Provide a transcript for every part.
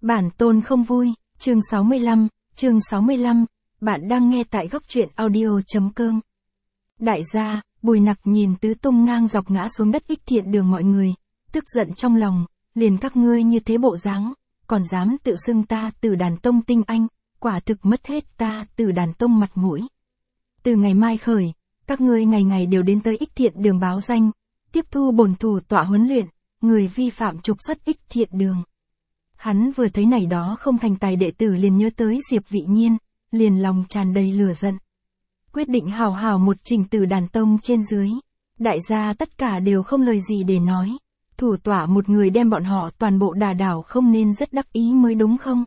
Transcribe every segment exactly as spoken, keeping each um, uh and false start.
Bản tôn không vui, chương sáu mươi lăm, chương sáu mươi lăm, bạn đang nghe tại góc truyện audio.com. Đại gia, Bùi Nặc nhìn tứ tung ngang dọc ngã xuống đất Ích Thiện Đường mọi người, tức giận trong lòng, liền các ngươi như thế bộ dáng, còn dám tự xưng ta Tử Đàn Tông tinh anh, quả thực mất hết ta Tử Đàn Tông mặt mũi. Từ ngày mai khởi, các ngươi ngày ngày đều đến tới Ích Thiện Đường báo danh, tiếp thu bổn thủ tọa huấn luyện, người vi phạm trục xuất Ích Thiện Đường. Hắn vừa thấy này đó không thành tài đệ tử liền nhớ tới Diệp Vị Nhiên, liền lòng tràn đầy lửa giận. Quyết định hào hào một trình Tử Đàn Tông trên dưới. Đại gia tất cả đều không lời gì để nói. Thủ tọa một người đem bọn họ toàn bộ đả đảo không nên rất đắc ý mới đúng không?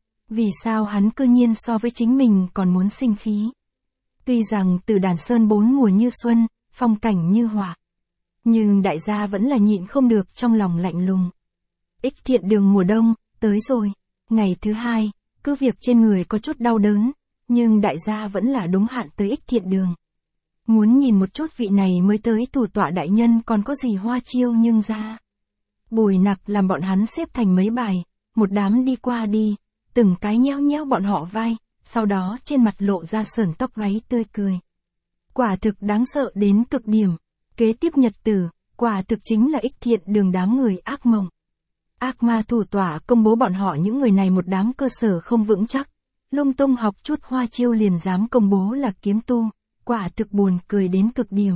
Vì sao hắn cư nhiên so với chính mình còn muốn sinh khí? Tuy rằng Tử Đàn Sơn bốn mùa như xuân, phong cảnh như họa, nhưng đại gia vẫn là nhịn không được trong lòng lạnh lùng. Ích Thiện Đường mùa đông, tới rồi. Ngày thứ hai, cứ việc trên người có chút đau đớn, nhưng đại gia vẫn là đúng hạn tới Ích Thiện Đường. Muốn nhìn một chút vị này mới tới thủ tọa đại nhân còn có gì hoa chiêu nhưng ra. Bùi Nặc làm bọn hắn xếp thành mấy bài, một đám đi qua đi, từng cái nhéo nhéo bọn họ vai, sau đó trên mặt lộ ra sờn tóc gáy tươi cười. Quả thực đáng sợ đến cực điểm, kế tiếp nhật tử, quả thực chính là Ích Thiện Đường đám người ác mộng. Ác ma thủ tọa công bố bọn họ những người này một đám cơ sở không vững chắc, lung tung học chút hoa chiêu liền dám công bố là kiếm tu, quả thực buồn cười đến cực điểm.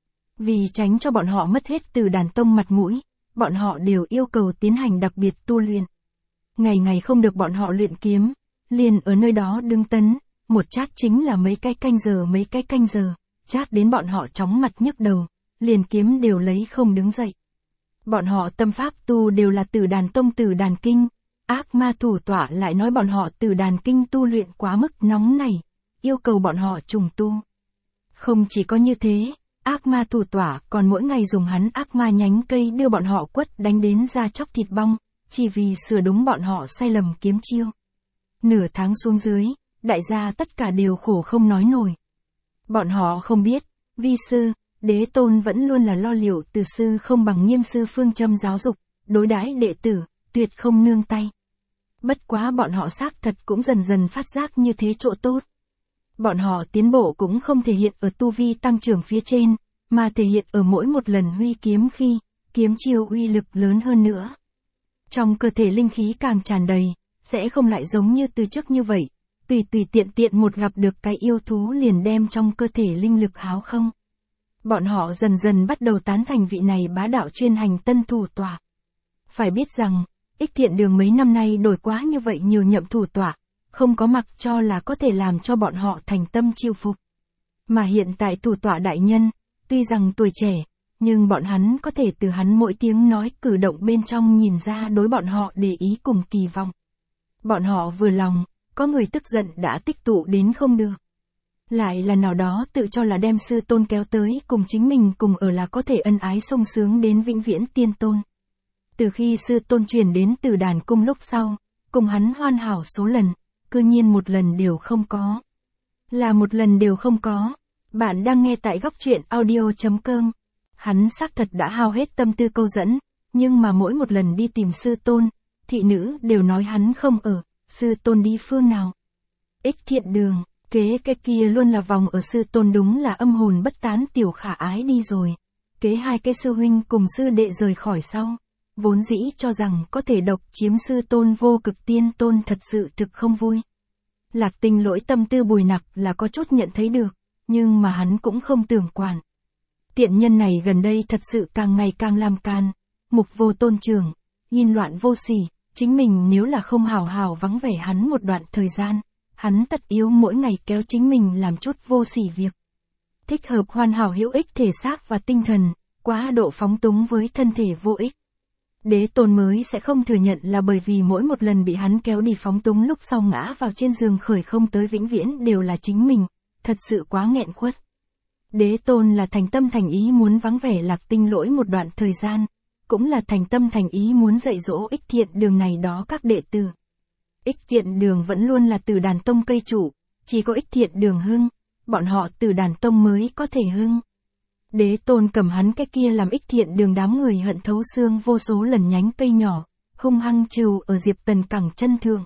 Vì tránh cho bọn họ mất hết Tử Đàn Tông mặt mũi, bọn họ đều yêu cầu tiến hành đặc biệt tu luyện. Ngày ngày không được bọn họ luyện kiếm, liền ở nơi đó đứng tấn, một chát chính là mấy cái canh giờ mấy cái canh giờ, chát đến bọn họ chóng mặt nhức đầu, liền kiếm đều lấy không đứng dậy. Bọn họ tâm pháp tu đều là Tử Đàn Tông Tử Đàn Kinh, ác ma thủ tọa lại nói bọn họ Tử Đàn Kinh tu luyện quá mức nóng nảy, yêu cầu bọn họ trùng tu. Không chỉ có như thế, ác ma thủ tọa còn mỗi ngày dùng hắn ác ma nhánh cây đưa bọn họ quất đánh đến da chóc thịt bong, chỉ vì sửa đúng bọn họ sai lầm kiếm chiêu. Nửa tháng xuống dưới, đại gia tất cả đều khổ không nói nổi. Bọn họ không biết, vi sư, Đế Tôn vẫn luôn là lo liệu từ sư không bằng nghiêm sư phương châm giáo dục, đối đãi đệ tử, tuyệt không nương tay. Bất quá bọn họ xác thật cũng dần dần phát giác như thế chỗ tốt. Bọn họ tiến bộ cũng không thể hiện ở tu vi tăng trưởng phía trên, mà thể hiện ở mỗi một lần huy kiếm khi, kiếm chiêu uy lực lớn hơn nữa. Trong cơ thể linh khí càng tràn đầy, sẽ không lại giống như từ trước như vậy, tùy tùy tiện tiện một gặp được cái yêu thú liền đem trong cơ thể linh lực háo không. Bọn họ dần dần bắt đầu tán thành vị này bá đạo chuyên hành tân thủ tọa. Phải biết rằng, Ích Thiện Đường mấy năm nay đổi quá như vậy nhiều nhậm thủ tọa, không có mặc cho là có thể làm cho bọn họ thành tâm chiêu phục. Mà hiện tại thủ tọa đại nhân, tuy rằng tuổi trẻ, nhưng bọn hắn có thể từ hắn mỗi tiếng nói cử động bên trong nhìn ra đối bọn họ để ý cùng kỳ vọng. Bọn họ vừa lòng, có người tức giận đã tích tụ đến không được. Lại là nào đó tự cho là đem sư tôn kéo tới cùng chính mình cùng ở là có thể ân ái sung sướng đến vĩnh viễn tiên tôn. Từ khi sư tôn truyền đến Tử Đàn Cung lúc sau, cùng hắn hoàn hảo số lần, cư nhiên một lần đều không có. Là một lần đều không có. Bạn đang nghe tại góc truyện audio.com. Hắn xác thật đã hao hết tâm tư câu dẫn, nhưng mà mỗi một lần đi tìm sư tôn, thị nữ đều nói hắn không ở, sư tôn đi phương nào. Ích Thiện Đường, kế cái kia luôn là vòng ở sư tôn đúng là âm hồn bất tán tiểu khả ái đi rồi. Kế hai cái sư huynh cùng sư đệ rời khỏi sau, vốn dĩ cho rằng có thể độc chiếm sư tôn vô cực tiên tôn thật sự thực không vui. Lạc Tinh lỗi tâm tư Bùi Nặc là có chút nhận thấy được, nhưng mà hắn cũng không tưởng quản. Tiện nhân này gần đây thật sự càng ngày càng làm can, mục vô tôn trường, yên loạn vô sỉ, chính mình nếu là không hào hào vắng vẻ hắn một đoạn thời gian, hắn tất yếu mỗi ngày kéo chính mình làm chút vô sỉ việc. Thích hợp hoàn hảo hữu ích thể xác và tinh thần, quá độ phóng túng với thân thể vô ích. Đế Tôn mới sẽ không thừa nhận là bởi vì mỗi một lần bị hắn kéo đi phóng túng lúc sau ngã vào trên giường khởi không tới vĩnh viễn đều là chính mình, thật sự quá nghẹn khuất. Đế Tôn là thành tâm thành ý muốn vắng vẻ Lạc Tinh lỗi một đoạn thời gian, cũng là thành tâm thành ý muốn dạy dỗ Ích Thiện Đường này đó các đệ tử. Ích Thiện Đường vẫn luôn là Tử Đàn Tông cây chủ, chỉ có Ích Thiện Đường hưng, bọn họ Tử Đàn Tông mới có thể hưng. Đế Tôn cầm hắn cái kia làm Ích Thiện Đường đám người hận thấu xương vô số lần nhánh cây nhỏ, hung hăng trừ ở Diệp Tần cẳng chân thượng.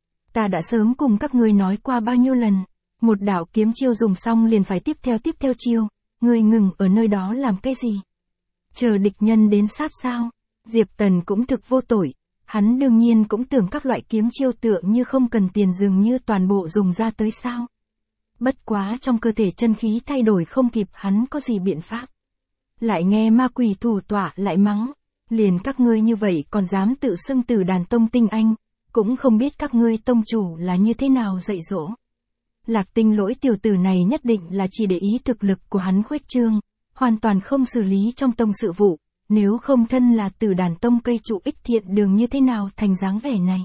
Ta đã sớm cùng các ngươi nói qua bao nhiêu lần, một đạo kiếm chiêu dùng xong liền phải tiếp theo tiếp theo chiêu, ngươi ngừng ở nơi đó làm cái gì? Chờ địch nhân đến sát sao? Diệp Tần cũng thực vô tội, hắn đương nhiên cũng tưởng các loại kiếm chiêu tựa như không cần tiền dường như toàn bộ dùng ra tới sao. Bất quá trong cơ thể chân khí thay đổi không kịp hắn có gì biện pháp. Lại nghe ma quỷ thủ tọa lại mắng, liền các ngươi như vậy còn dám tự xưng Tử Đàn Tông tinh anh, cũng không biết các ngươi tông chủ là như thế nào dạy dỗ. Lạc Tinh Lỗi tiểu tử này nhất định là chỉ để ý thực lực của hắn khuếch trương, hoàn toàn không xử lý trong tông sự vụ, nếu không thân là Tử Đàn Tông cây trụ ích thiện đường như thế nào thành dáng vẻ này.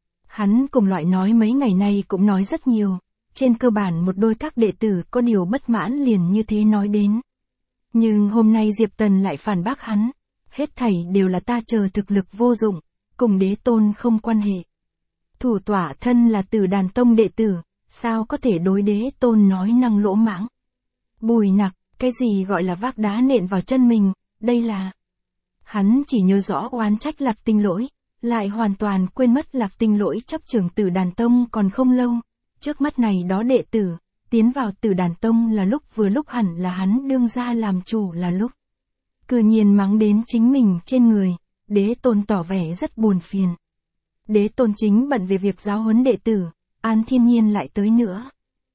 Hắn cùng loại nói mấy ngày nay cũng nói rất nhiều, trên cơ bản một đôi các đệ tử có điều bất mãn liền như thế nói đến. Nhưng hôm nay Diệp Tần lại phản bác hắn, hết thảy đều là ta chờ thực lực vô dụng, cùng đế tôn không quan hệ. Thủ tọa thân là Tử Đàn Tông đệ tử, sao có thể đối đế tôn nói năng lỗ mãng. Bùi Nặc, cái gì gọi là vác đá nện vào chân mình, đây là... Hắn chỉ nhớ rõ oán trách Lạc Tinh Lỗi, lại hoàn toàn quên mất Lạc Tinh Lỗi chấp trưởng Tử Đàn Tông còn không lâu. Trước mắt này đó đệ tử, tiến vào Tử Đàn Tông là lúc vừa lúc hẳn là hắn đương ra làm chủ là lúc. Cư nhiên mắng đến chính mình trên người, đế tôn tỏ vẻ rất buồn phiền. Đế tôn chính bận về việc giáo huấn đệ tử, An Thiên Nhiên lại tới nữa.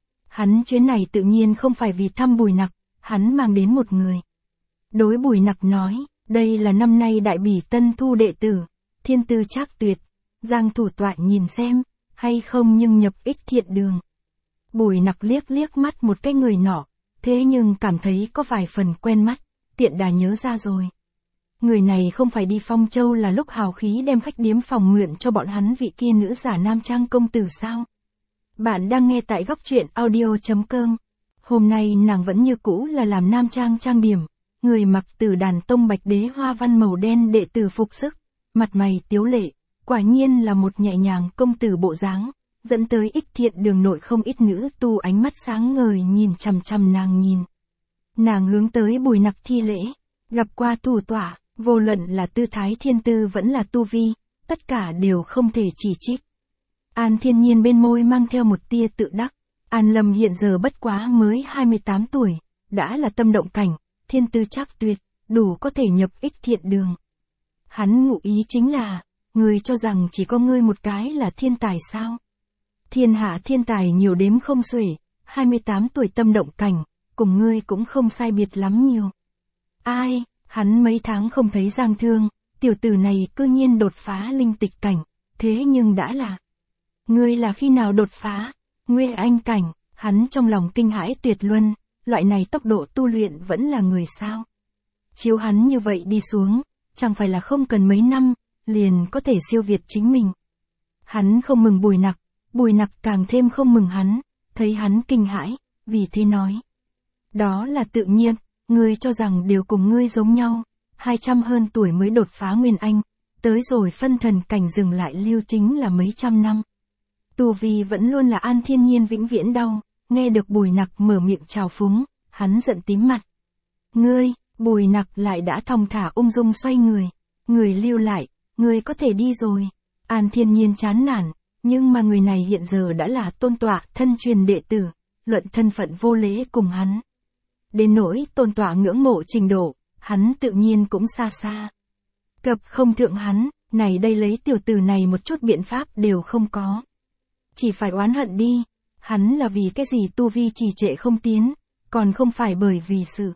Hắn chuyến này tự nhiên không phải vì thăm Bùi Nặc, hắn mang đến một người. Đối Bùi Nặc nói, đây là năm nay đại bỉ tân thu đệ tử, thiên tư trác tuyệt, Giang thủ tọa nhìn xem, hay không nhưng nhập ích thiện đường. Bùi Nặc liếc liếc mắt một cái người nọ, thế nhưng cảm thấy có vài phần quen mắt, tiện đà nhớ ra rồi. Người này không phải đi Phong Châu là lúc hào khí đem khách điếm phòng nguyện cho bọn hắn vị kia nữ giả nam trang công tử sao? Bạn đang nghe tại góc truyện audio chấm com. Hôm nay nàng vẫn như cũ là làm nam trang trang điểm, người mặc Tử Đàn Tông bạch đế hoa văn màu đen đệ tử phục sức, mặt mày tiếu lệ, quả nhiên là một nhẹ nhàng công tử bộ dáng, dẫn tới ích thiện đường nội không ít nữ tu ánh mắt sáng ngời nhìn chằm chằm nàng nhìn. Nàng hướng tới Bùi Nặc thi lễ, gặp qua thủ tọa, vô luận là tư thái thiên tư vẫn là tu vi, tất cả đều không thể chỉ trích. An Thiên Nhiên bên môi mang theo một tia tự đắc, An Lâm hiện giờ bất quá mới hai mươi tám tuổi, đã là tâm động cảnh, thiên tư trác tuyệt, đủ có thể nhập ích thiện đường. Hắn ngụ ý chính là, ngươi cho rằng chỉ có ngươi một cái là thiên tài sao? Thiên hạ thiên tài nhiều đếm không xuể, hai mươi tám tuổi tâm động cảnh, cùng ngươi cũng không sai biệt lắm nhiều. Ai, hắn mấy tháng không thấy Giang Thương, tiểu tử này cư nhiên đột phá linh tịch cảnh, thế nhưng đã là... Ngươi là khi nào đột phá? Nguyên anh cảnh, hắn trong lòng kinh hãi tuyệt luân, loại này tốc độ tu luyện vẫn là người sao? Chiếu hắn như vậy đi xuống, chẳng phải là không cần mấy năm, liền có thể siêu việt chính mình. Hắn không mừng Bùi Nặc, Bùi Nặc càng thêm không mừng hắn, thấy hắn kinh hãi, vì thế nói. Đó là tự nhiên, ngươi cho rằng đều cùng ngươi giống nhau, hai trăm hơn tuổi mới đột phá Nguyên Anh, tới rồi phân thần cảnh dừng lại lưu chính là mấy trăm năm. Tu vi vẫn luôn là An Thiên Nhiên vĩnh viễn đau, nghe được Bùi Nặc mở miệng chào phúng, hắn giận tím mặt. Ngươi, Bùi Nặc lại đã thong thả ung dung xoay người, người lưu lại, ngươi có thể đi rồi. An Thiên Nhiên chán nản, nhưng mà người này hiện giờ đã là tôn tọa thân truyền đệ tử, luận thân phận vô lễ cùng hắn. Đến nỗi tôn tọa ngưỡng mộ trình độ, hắn tự nhiên cũng xa xa. Cập không thượng hắn, này đây lấy tiểu tử này một chút biện pháp đều không có. Chỉ phải oán hận đi, hắn là vì cái gì tu vi trì trệ không tiến, còn không phải bởi vì sự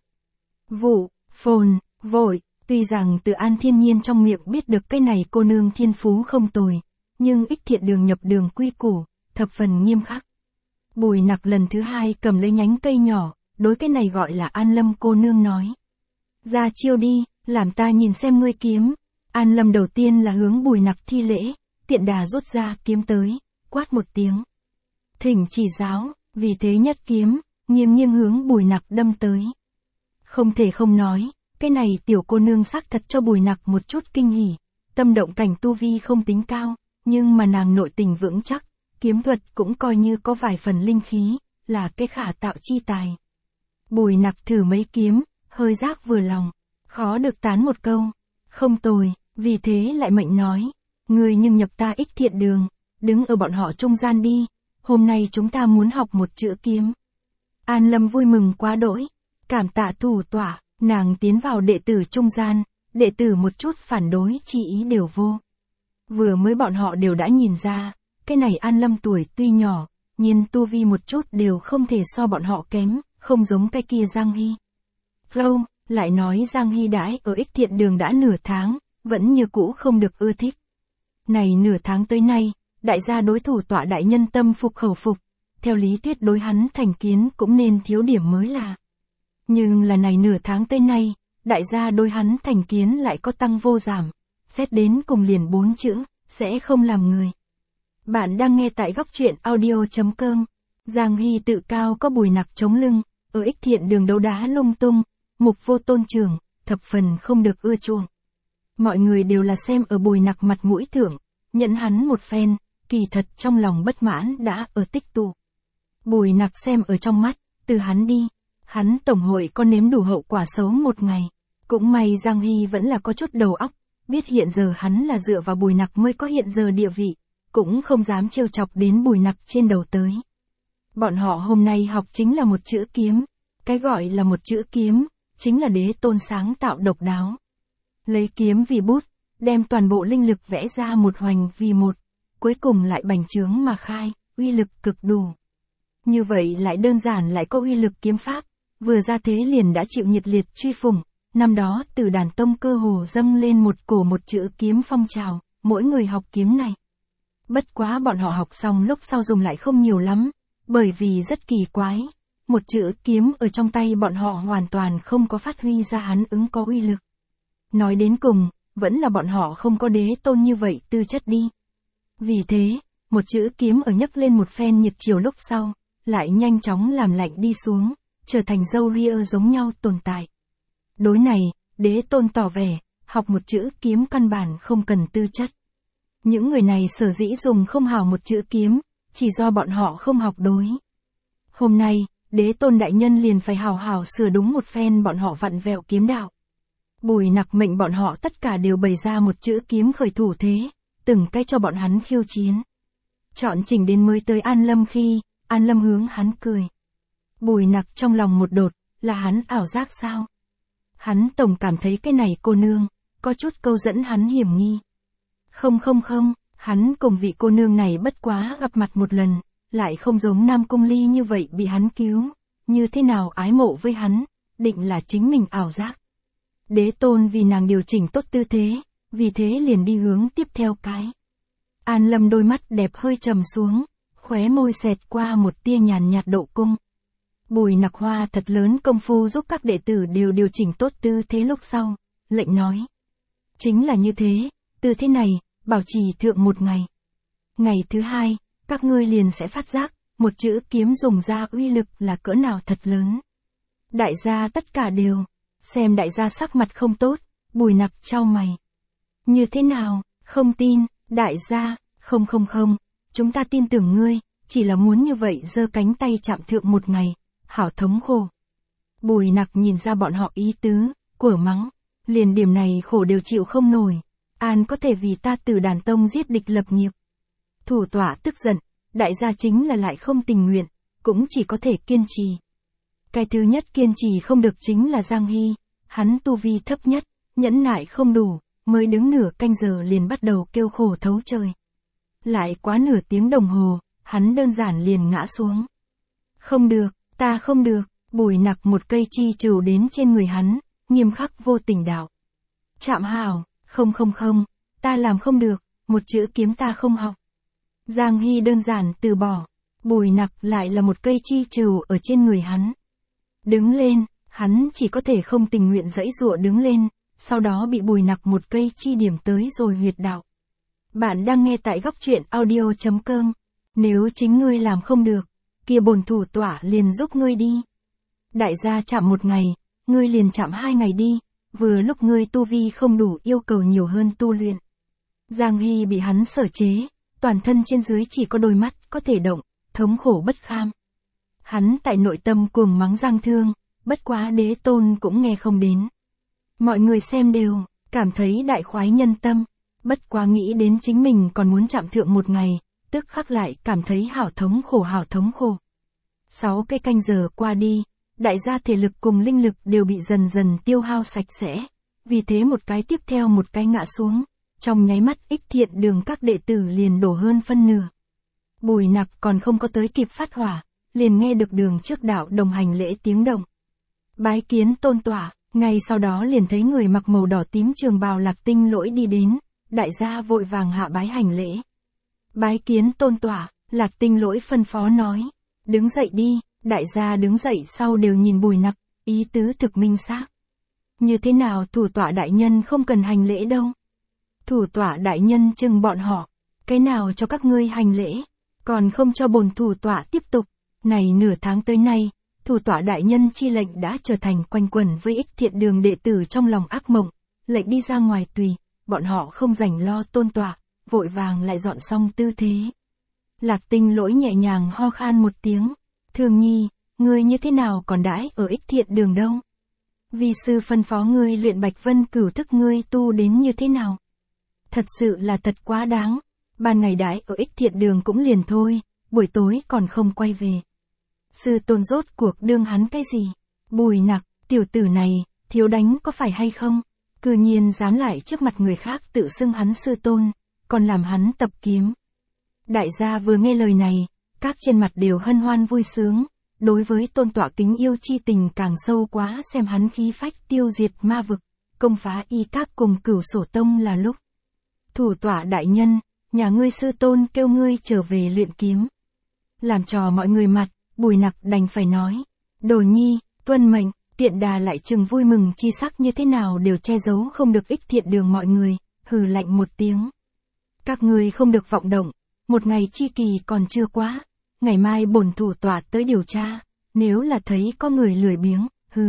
vụ, phồn, vội. Tuy rằng từ An Thiên Nhiên trong miệng biết được cái này cô nương thiên phú không tồi, nhưng ích thiện đường nhập đường quy củ, thập phần nghiêm khắc. Bùi Nặc lần thứ hai cầm lấy nhánh cây nhỏ, đối cái này gọi là An Lâm cô nương nói. Ra chiêu đi, làm ta nhìn xem ngươi kiếm. An Lâm đầu tiên là hướng Bùi Nặc thi lễ, tiện đà rút ra kiếm tới, quát một tiếng. Thỉnh chỉ giáo, vì thế nhất kiếm, nghiêng nghiêng hướng Bùi Nặc đâm tới. Không thể không nói, cái này tiểu cô nương xác thật cho Bùi Nặc một chút kinh hỉ, tâm động cảnh tu vi không tính cao, nhưng mà nàng nội tình vững chắc, kiếm thuật cũng coi như có vài phần linh khí, là cái khả tạo chi tài. Bùi Nặc thử mấy kiếm, hơi giác vừa lòng, khó được tán một câu, không tồi, vì thế lại mệnh nói, Ngươi nhưng nhập ta ích thiện đường, đứng ở bọn họ trung gian đi, hôm nay chúng ta muốn học một chữ kiếm. An Lâm vui mừng quá đỗi, cảm tạ thủ tọa, nàng tiến vào đệ tử trung gian, đệ tử một chút phản đối chi ý đều vô. Vừa mới bọn họ đều đã nhìn ra, cái này An Lâm tuổi tuy nhỏ, nhưng tu vi một chút đều không thể so bọn họ kém, không giống cái kia Giang Hy. Lâu, lại nói Giang Hy đãi ở ích thiện đường đã nửa tháng, vẫn như cũ không được ưa thích. Này nửa tháng tới nay, đại gia đối thủ tọa đại nhân tâm phục khẩu phục, theo lý thuyết đối hắn thành kiến cũng nên thiếu điểm mới là. Nhưng là này nửa tháng tới nay, đại gia đối hắn thành kiến lại có tăng vô giảm, xét đến cùng liền bốn chữ, sẽ không làm người. Bạn đang nghe tại góc truyện audio.com, Giang Hy tự cao có Bùi Nặc chống lưng, ở ích thiện đường đấu đá lung tung, mục vô tôn trưởng, thập phần không được ưa chuộng. Mọi người đều là xem ở Bùi Nặc mặt mũi thưởng, nhận hắn một phen, kỳ thật trong lòng bất mãn đã ở tích tụ. Bùi Nặc xem ở trong mắt, từ hắn đi, hắn tổng hội có nếm đủ hậu quả xấu một ngày. Cũng may Giang Hy vẫn là có chút đầu óc, biết hiện giờ hắn là dựa vào Bùi Nặc mới có hiện giờ địa vị, cũng không dám trêu chọc đến Bùi Nặc trên đầu tới. Bọn họ hôm nay học chính là một chữ kiếm, cái gọi là một chữ kiếm, chính là đế tôn sáng tạo độc đáo. Lấy kiếm vì bút, đem toàn bộ linh lực vẽ ra một hoành vì một, cuối cùng lại bành trướng mà khai, uy lực cực đủ. Như vậy lại đơn giản lại có uy lực kiếm pháp, vừa ra thế liền đã chịu nhiệt liệt truy phủng, năm đó từ đàn tông cơ hồ dâng lên một cổ một chữ kiếm phong trào, mỗi người học kiếm này. Bất quá bọn họ học xong lúc sau dùng lại không nhiều lắm, bởi vì rất kỳ quái, một chữ kiếm ở trong tay bọn họ hoàn toàn không có phát huy ra hắn ứng có uy lực. Nói đến cùng, vẫn là bọn họ không có đế tôn như vậy tư chất đi. Vì thế, một chữ kiếm ở nhấc lên một phen nhiệt chiều lúc sau, lại nhanh chóng làm lạnh đi xuống, trở thành dâu ria giống nhau tồn tại. Đối này, đế tôn tỏ vẻ, học một chữ kiếm căn bản không cần tư chất. Những người này sở dĩ dùng không hảo một chữ kiếm, chỉ do bọn họ không học đối. Hôm nay, đế tôn đại nhân liền phải hào hào sửa đúng một phen bọn họ vặn vẹo kiếm đạo. Bùi Nặc mệnh bọn họ tất cả đều bày ra một chữ kiếm khởi thủ thế, từng cái cho bọn hắn khiêu chiến. Chọn chỉnh đến mới tới An Lâm khi, An Lâm hướng hắn cười. Bùi Nặc trong lòng một đột, là hắn ảo giác sao? Hắn tổng cảm thấy cái này cô nương, có chút câu dẫn hắn hiểm nghi. Không không không, hắn cùng vị cô nương này bất quá gặp mặt một lần, lại không giống Nam Cung Ly như vậy bị hắn cứu, như thế nào ái mộ với hắn, định là chính mình ảo giác. Đế tôn vì nàng điều chỉnh tốt tư thế, vì thế liền đi hướng tiếp theo cái. An Lâm đôi mắt đẹp hơi trầm xuống, khóe môi xẹt qua một tia nhàn nhạt độ cung. Bùi Nặc hoa thật lớn công phu giúp các đệ tử đều điều chỉnh tốt tư thế lúc sau, lệnh nói. Chính là như thế, tư thế này, bảo trì thượng một ngày. Ngày thứ hai, các ngươi liền sẽ phát giác, một chữ kiếm dùng ra uy lực là cỡ nào thật lớn. Đại gia tất cả đều, xem đại gia sắc mặt không tốt, Bùi Nặc chau mày. Như thế nào, không tin, đại gia, không không không, chúng ta tin tưởng ngươi, chỉ là muốn như vậy giơ cánh tay chạm thượng một ngày, hảo thống khổ. Bùi Nặc nhìn ra bọn họ ý tứ, của mắng, liền điểm này khổ đều chịu không nổi. An có thể vì ta từ đàn tông giết địch lập nghiệp. Thủ tọa tức giận, đại gia chính là lại không tình nguyện, cũng chỉ có thể kiên trì. Cái thứ nhất kiên trì không được chính là Giang Hy, hắn tu vi thấp nhất, nhẫn nại không đủ, mới đứng nửa canh giờ liền bắt đầu kêu khổ thấu trời. Lại quá nửa tiếng đồng hồ, hắn đơn giản liền ngã xuống. Không được, ta không được, Bùi Nặc một cây chi trừ đến trên người hắn, nghiêm khắc vô tình đạo. Chạm hảo, không không không, ta làm không được, một chữ kiếm ta không học. Giang Hy đơn giản từ bỏ, Bùi Nặc lại là một cây chi trừ ở trên người hắn. Đứng lên, hắn chỉ có thể không tình nguyện giãy giụa đứng lên, sau đó bị Bùi Nặc một cây chi điểm tới rồi huyệt đạo. Bạn đang nghe tại góc truyện audio.com, nếu chính ngươi làm không được, kia bổn thủ tọa liền giúp ngươi đi. Đại gia chạm một ngày, ngươi liền chạm hai ngày đi, vừa lúc ngươi tu vi không đủ yêu cầu nhiều hơn tu luyện. Giang Hy bị hắn sở chế, toàn thân trên dưới chỉ có đôi mắt có thể động, thống khổ bất kham. Hắn tại nội tâm cuồng mắng Giang Thương, bất quá đế tôn cũng nghe không đến. Mọi người xem đều, cảm thấy đại khoái nhân tâm, Bất quá nghĩ đến chính mình còn muốn chạm thượng một ngày, tức khắc lại cảm thấy hảo thống khổ hảo thống khổ. Sáu cái canh giờ qua đi, đại gia thể lực cùng linh lực đều bị dần dần tiêu hao sạch sẽ, vì thế một cái tiếp theo một cái ngã xuống, trong nháy mắt Ích Thiện Đường các đệ tử liền đổ hơn phân nửa. Bùi Nặc còn không có tới kịp phát hỏa, liền nghe được đường trước đạo đồng hành lễ tiếng động. Bái kiến Tôn tọa, ngay sau đó liền thấy người mặc màu đỏ tím trường bào Lạc Tinh Lỗi đi đến, đại gia vội vàng hạ bái hành lễ. Bái kiến Tôn tọa, Lạc Tinh Lỗi phân phó nói, đứng dậy đi, đại gia đứng dậy sau đều nhìn Bùi Nặc, ý tứ thực minh xác. Như thế nào thủ tọa đại nhân không cần hành lễ đâu? Thủ tọa đại nhân chừng bọn họ, cái nào cho các ngươi hành lễ, còn không cho bổn thủ tọa tiếp tục. Này nửa tháng tới nay, thủ tọa đại nhân chi lệnh đã trở thành quanh quẩn với Ích Thiện Đường đệ tử trong lòng ác mộng, lệnh đi ra ngoài tùy, bọn họ không rảnh lo tôn tọa, vội vàng lại dọn xong tư thế. Lạc Tinh Lỗi nhẹ nhàng ho khan một tiếng, Thường Nhi, ngươi như thế nào còn đãi ở Ích Thiện Đường đâu? Vi sư phân phó ngươi luyện Bạch Vân Cửu thức ngươi tu đến như thế nào? Thật sự là thật quá đáng, ban ngày đãi ở Ích Thiện Đường cũng liền thôi, buổi tối còn không quay về. Sư tôn rốt cuộc đương hắn cái gì? Bùi Nặc, tiểu tử này, thiếu đánh có phải hay không? Cư nhiên dám lại trước mặt người khác tự xưng hắn sư tôn, còn làm hắn tập kiếm. Đại gia vừa nghe lời này, các trên mặt đều hân hoan vui sướng, đối với tôn tọa kính yêu chi tình càng sâu quá xem hắn khí phách tiêu diệt ma vực, công phá y các cùng Cửu Sổ Tông là lúc. Thủ tọa đại nhân, nhà ngươi sư tôn kêu ngươi trở về luyện kiếm. Làm trò mọi người mặt, Bùi Nặc đành phải nói, Đồ Nhi, tuân mệnh, Tiện Đà lại chừng vui mừng chi sắc như thế nào đều che giấu không được Ích Thiện Đường mọi người, hừ lạnh một tiếng. Các ngươi không được vọng động, một ngày chi kỳ còn chưa quá, ngày mai bổn thủ tọa tới điều tra, nếu là thấy có người lười biếng, hừ.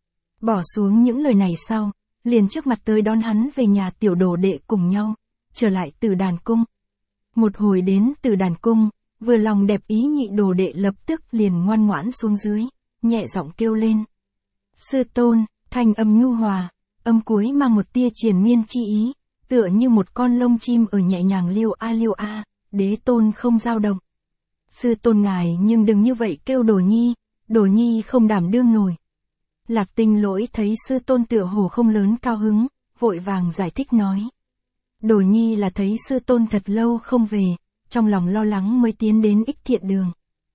Bỏ xuống những lời này sau, liền trước mặt tới đón hắn về nhà tiểu đồ đệ cùng nhau, trở lại Tử Đàn Cung. Một hồi đến Tử Đàn Cung, vừa lòng đẹp ý nhị đồ đệ lập tức liền ngoan ngoãn xuống dưới, nhẹ giọng kêu lên. Sư tôn, thanh âm nhu hòa, âm cuối mang một tia triền miên chi ý, tựa như một con lông chim ở nhẹ nhàng liêu a liêu a, đế tôn không dao động. Sư tôn ngài nhưng đừng như vậy kêu Đồ Nhi, Đồ Nhi không đảm đương nổi. Lạc Tinh Lỗi thấy sư tôn tựa hồ không lớn cao hứng, vội vàng giải thích nói. Đồ Nhi là thấy sư tôn thật lâu không về, trong lòng lo lắng mới tiến đến Ích Thiện Đường.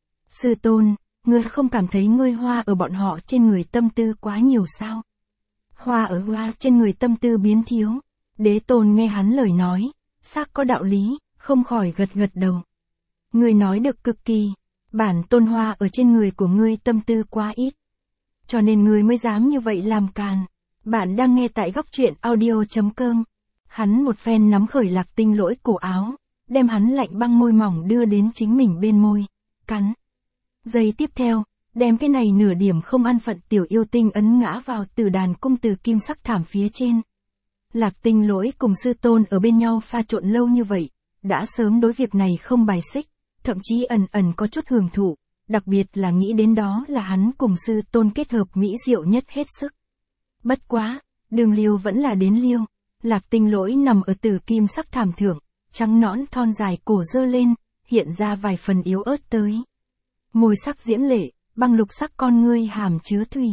Sư tôn, ngươi không cảm thấy ngươi hoa ở bọn họ trên người tâm tư quá nhiều sao? Hoa ở hoa trên người tâm tư biến thiếu. Đế tôn nghe hắn lời nói, xác có đạo lý, không khỏi gật gật đầu. Ngươi nói được cực kỳ, bản tôn hoa ở trên người của ngươi tâm tư quá ít. Cho nên ngươi mới dám như vậy làm càn. Bạn đang nghe tại góc truyện audio chấm com. Hắn một phen nắm khởi Lạc Tinh Lỗi cổ áo, đem hắn lạnh băng môi mỏng đưa đến chính mình bên môi, cắn. Giây tiếp theo, đem cái này nửa điểm không an phận tiểu yêu tinh ấn ngã vào Tử Đàn Cung từ kim sắc thảm phía trên. Lạc Tinh Lỗi cùng sư tôn ở bên nhau pha trộn lâu như vậy, đã sớm đối việc này không bài xích, thậm chí ẩn ẩn có chút hưởng thụ, đặc biệt là nghĩ đến đó là hắn cùng sư tôn kết hợp mỹ diệu nhất hết sức. Bất quá, đường liêu vẫn là đến liêu, Lạc Tinh Lỗi nằm ở tử kim sắc thảm thượng, trắng nõn thon dài cổ dơ lên, hiện ra vài phần yếu ớt tới. Môi sắc diễm lệ, băng lục sắc con ngươi hàm chứa thủy.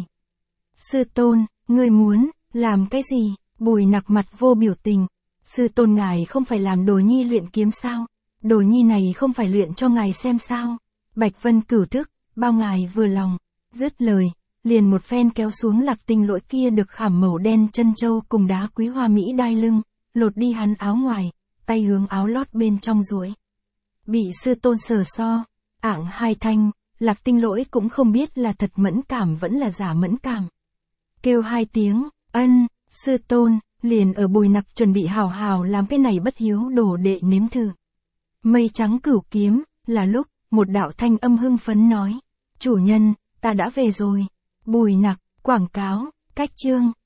Sư tôn, ngươi muốn, làm cái gì? Bùi Nặc mặt vô biểu tình. Sư tôn ngài không phải làm Đồ Nhi luyện kiếm sao? Đồ Nhi này không phải luyện cho ngài xem sao? Bạch Vân Cửu thức, bao ngài vừa lòng. Dứt lời, liền một phen kéo xuống Lạc Tinh Lỗi kia được khảm màu đen chân châu cùng đá quý hoa mỹ đai lưng, lột đi hắn áo ngoài, tay hướng áo lót bên trong duỗi. Bị sư tôn sờ so, ảng hai thanh, Lạc Tinh Lỗi cũng không biết là thật mẫn cảm vẫn là giả mẫn cảm. Kêu hai tiếng, ân, sư tôn, liền ở Bùi Nặc chuẩn bị hào hào làm cái này bất hiếu đồ đệ nếm thử. Mây trắng cửu kiếm, là lúc, một đạo thanh âm hưng phấn nói, chủ nhân, ta đã về rồi. Bùi Nặc, quảng cáo, cách chương.